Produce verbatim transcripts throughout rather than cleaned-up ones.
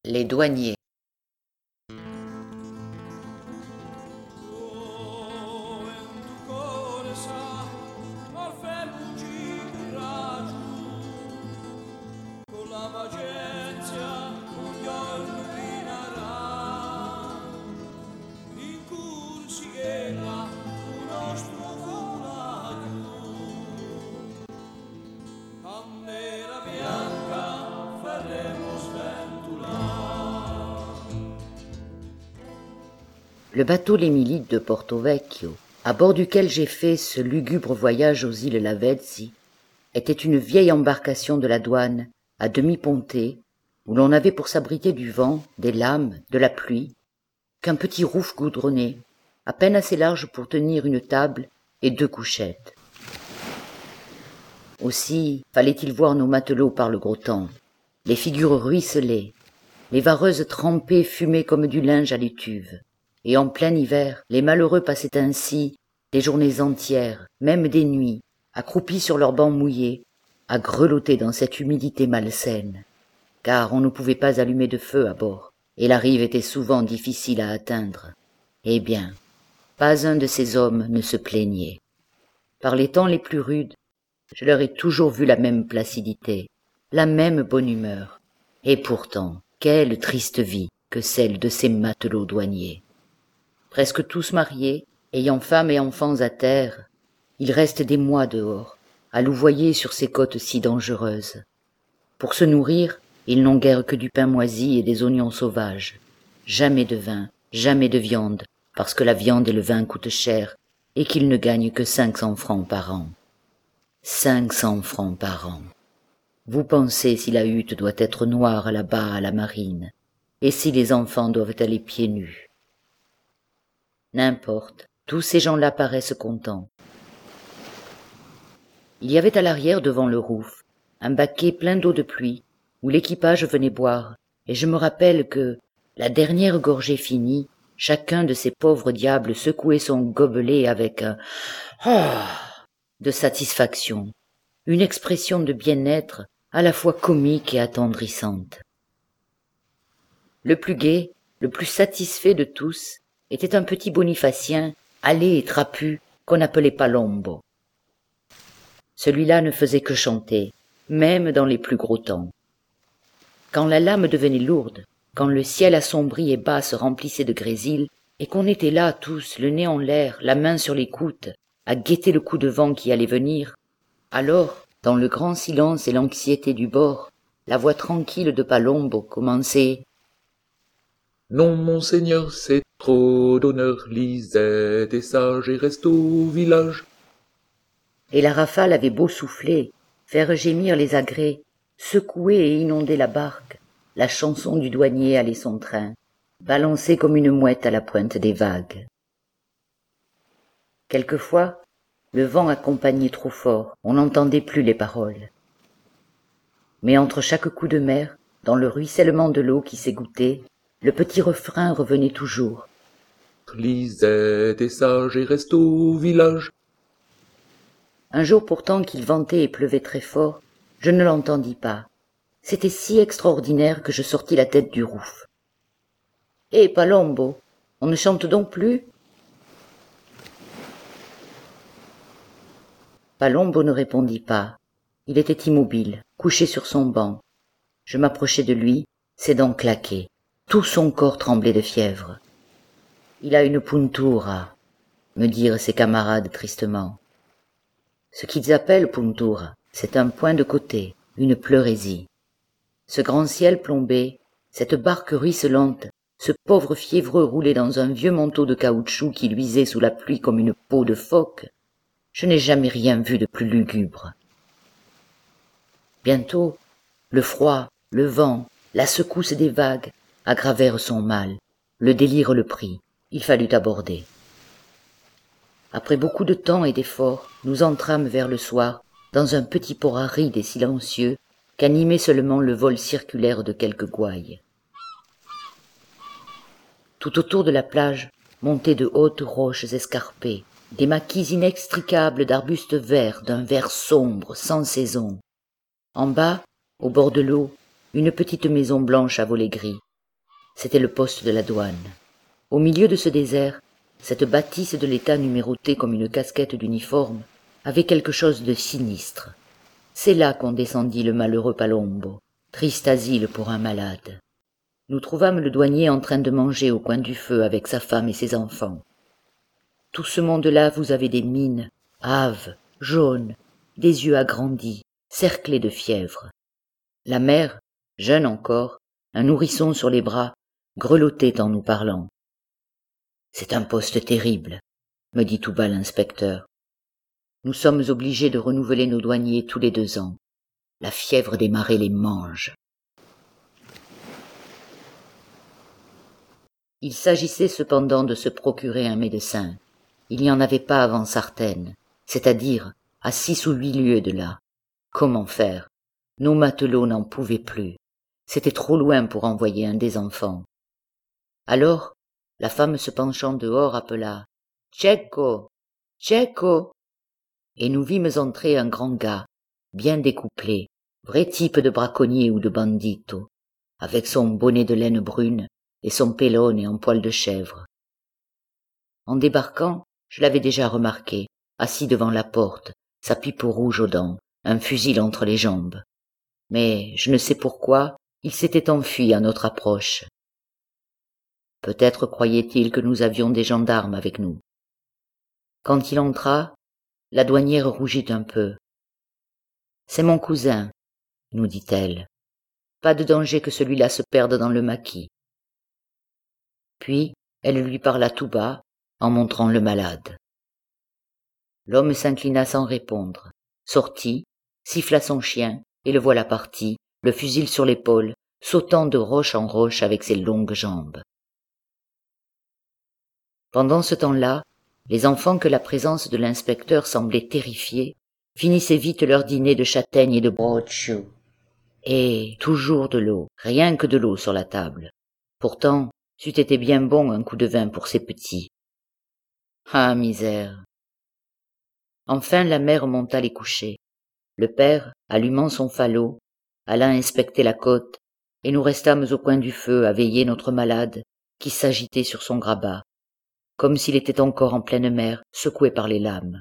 Les douaniers. Le bateau Les Milites de Porto Vecchio, à bord duquel j'ai fait ce lugubre voyage aux îles Lavezzi, était une vieille embarcation de la douane, à demi pontée, où l'on n'avait pour s'abriter du vent, des lames, de la pluie, qu'un petit rouf goudronné, à peine assez large pour tenir une table et deux couchettes. Aussi fallait-il voir nos matelots par le gros temps, les figures ruisselées, les vareuses trempées fumaient comme du linge à l'étuve. Et en plein hiver, les malheureux passaient ainsi des journées entières, même des nuits, accroupis sur leurs bancs mouillés, à grelotter dans cette humidité malsaine, car on ne pouvait pas allumer de feu à bord, et la rive était souvent difficile à atteindre. Eh bien, pas un de ces hommes ne se plaignait. Par les temps les plus rudes, je leur ai toujours vu la même placidité, la même bonne humeur, et pourtant, quelle triste vie que celle de ces matelots douaniers. Presque tous mariés, ayant femmes et enfants à terre, ils restent des mois dehors, à louvoyer sur ces côtes si dangereuses. Pour se nourrir, ils n'ont guère que du pain moisi et des oignons sauvages. Jamais de vin, jamais de viande, parce que la viande et le vin coûtent cher, et qu'ils ne gagnent que cinq cents francs par an. Cinq cents francs par an. Vous pensez si la hutte doit être noire là-bas à la marine, et si les enfants doivent aller pieds nus. N'importe, tous ces gens-là paraissent contents. Il y avait à l'arrière, devant le rouf, un baquet plein d'eau de pluie, où l'équipage venait boire, et je me rappelle que, la dernière gorgée finie, chacun de ces pauvres diables secouait son gobelet avec un « ah » de satisfaction, une expression de bien-être à la fois comique et attendrissante. Le plus gai, le plus satisfait de tous, était un petit bonifacien, allé et trapu, qu'on appelait Palombo. Celui-là ne faisait que chanter, même dans les plus gros temps. Quand la lame devenait lourde, quand le ciel assombri et bas se remplissait de grésil, et qu'on était là tous, le nez en l'air, la main sur l'écoute, à guetter le coup de vent qui allait venir, alors, dans le grand silence et l'anxiété du bord, la voix tranquille de Palombo commençait « Non, monseigneur, c'est trop d'honneur, Lisette est sage et reste au village. » Et la rafale avait beau souffler, faire gémir les agrès, secouer et inonder la barque, la chanson du douanier allait son train, balancée comme une mouette à la pointe des vagues. Quelquefois, le vent accompagnait trop fort, on n'entendait plus les paroles. Mais entre chaque coup de mer, dans le ruissellement de l'eau qui s'égouttait, le petit refrain revenait toujours. Lisette est sage et reste au village. Un jour pourtant qu'il ventait et pleuvait très fort, je ne l'entendis pas. C'était si extraordinaire que je sortis la tête du rouf. « Eh, Palombo, on ne chante donc plus ?» Palombo ne répondit pas. Il était immobile, couché sur son banc. Je m'approchai de lui, ses dents claquaient. Tout son corps tremblait de fièvre. « Il a une puntura », me dirent ses camarades tristement. Ce qu'ils appellent puntura, c'est un point de côté, une pleurésie. Ce grand ciel plombé, cette barque ruisselante, ce pauvre fiévreux roulé dans un vieux manteau de caoutchouc qui luisait sous la pluie comme une peau de phoque, je n'ai jamais rien vu de plus lugubre. Bientôt, le froid, le vent, la secousse des vagues aggravèrent son mal, le délire le prit, il fallut aborder. Après beaucoup de temps et d'efforts, nous entrâmes vers le soir dans un petit port aride et silencieux qu'animait seulement le vol circulaire de quelques gouailles. Tout autour de la plage montaient de hautes roches escarpées, des maquis inextricables d'arbustes verts d'un vert sombre, sans saison. En bas, au bord de l'eau, une petite maison blanche à volets gris, C'était le poste de la douane. Au milieu de ce désert, cette bâtisse de l'État numérotée comme une casquette d'uniforme avait quelque chose de sinistre. C'est là qu'on descendit le malheureux Palombo, triste asile pour un malade. Nous trouvâmes le douanier en train de manger au coin du feu avec sa femme et ses enfants. Tout ce monde-là, vous avez des mines, hâves, jaunes, des yeux agrandis, cerclés de fièvre. La mère, jeune encore, un nourrisson sur les bras, grelottait en nous parlant. « C'est un poste terrible, » me dit tout bas l'inspecteur. Nous sommes obligés de renouveler nos douaniers tous les deux ans. La fièvre des marais les mange. Il s'agissait cependant de se procurer un médecin. Il n'y en avait pas avant Sartène, c'est-à-dire à six ou huit lieues de là. Comment faire? Nos matelots n'en pouvaient plus. C'était trop loin pour envoyer un des enfants. Alors, la femme se penchant dehors appela « Tchèco! Tchèco !» et nous vîmes entrer un grand gars, bien découplé, vrai type de braconnier ou de bandito, avec son bonnet de laine brune et son pélone en poil de chèvre. En débarquant, je l'avais déjà remarqué, assis devant la porte, sa pipe rouge aux dents, un fusil entre les jambes. Mais, je ne sais pourquoi, il s'était enfui à notre approche. Peut-être croyait-il que nous avions des gendarmes avec nous. Quand il entra, la douanière rougit un peu. « C'est mon cousin, » nous dit-elle. « Pas de danger que celui-là se perde dans le maquis. » Puis, elle lui parla tout bas, en montrant le malade. L'homme s'inclina sans répondre, sortit, siffla son chien, et le voilà parti, le fusil sur l'épaule, sautant de roche en roche avec ses longues jambes. Pendant ce temps-là, les enfants que la présence de l'inspecteur semblait terrifier, finissaient vite leur dîner de châtaignes et de brochu. Et toujours de l'eau, rien que de l'eau sur la table. Pourtant, c'eût été bien bon un coup de vin pour ces petits. Ah, misère! Enfin, la mère monta les coucher. Le père, allumant son falot, alla inspecter la côte, et nous restâmes au coin du feu à veiller notre malade, qui s'agitait sur son grabat, comme s'il était encore en pleine mer, secoué par les lames.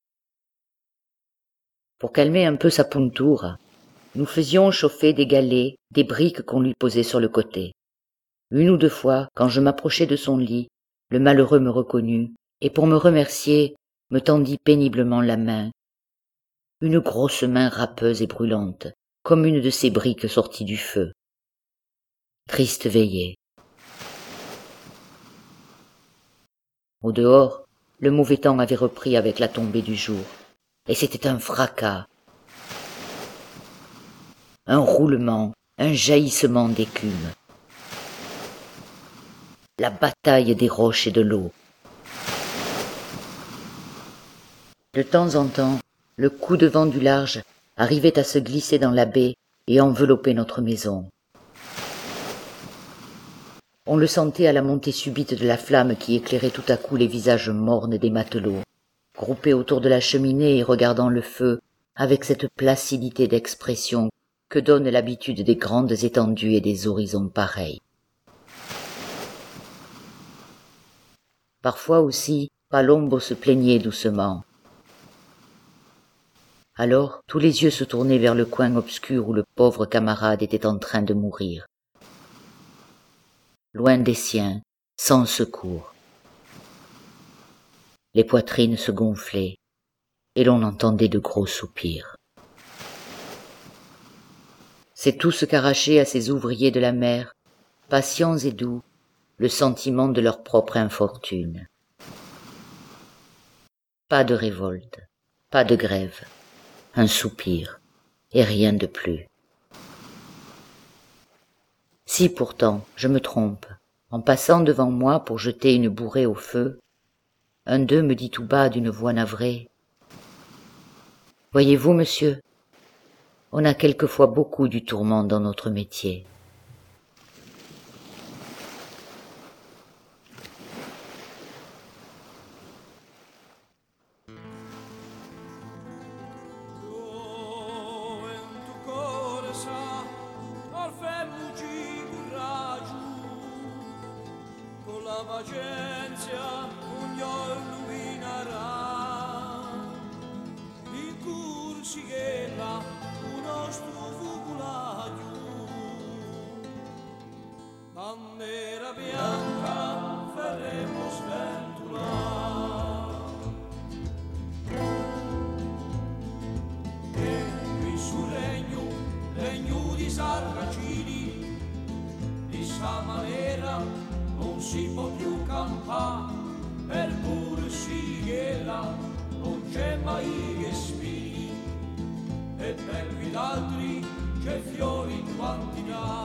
Pour calmer un peu sa puntura, nous faisions chauffer des galets, des briques qu'on lui posait sur le côté. Une ou deux fois, quand je m'approchai de son lit, le malheureux me reconnut, et pour me remercier, me tendit péniblement la main. Une grosse main râpeuse et brûlante, comme une de ces briques sorties du feu. Triste veillée. Au dehors, le mauvais temps avait repris avec la tombée du jour, et c'était un fracas, un roulement, un jaillissement d'écume. La bataille des roches et de l'eau. De temps en temps, le coup de vent du large arrivait à se glisser dans la baie et envelopper notre maison. On le sentait à la montée subite de la flamme qui éclairait tout à coup les visages mornes des matelots, groupés autour de la cheminée et regardant le feu avec cette placidité d'expression que donne l'habitude des grandes étendues et des horizons pareils. Parfois aussi, Palombo se plaignait doucement. Alors, tous les yeux se tournaient vers le coin obscur où le pauvre camarade était en train de mourir. Loin des siens, sans secours. Les poitrines se gonflaient, et l'on entendait de gros soupirs. C'est tout ce qu'arrachait à ces ouvriers de la mer, patients et doux, le sentiment de leur propre infortune. Pas de révolte, pas de grève. Un soupir, et rien de plus. Si pourtant, je me trompe, en passant devant moi pour jeter une bourrée au feu, un d'eux me dit tout bas d'une voix navrée. « Voyez-vous, monsieur, on a quelquefois beaucoup du tourment dans notre métier. » la pazienza ognuno illuminerà, in corsi che là un nostro fugulaio, bandera bianca faremo sventolare. E qui sul regno, regno di Sarracini, di sta maniera non si può più campare, per pure sì che là non c'è mai che spini, e per gli altri c'è fiori in quantità.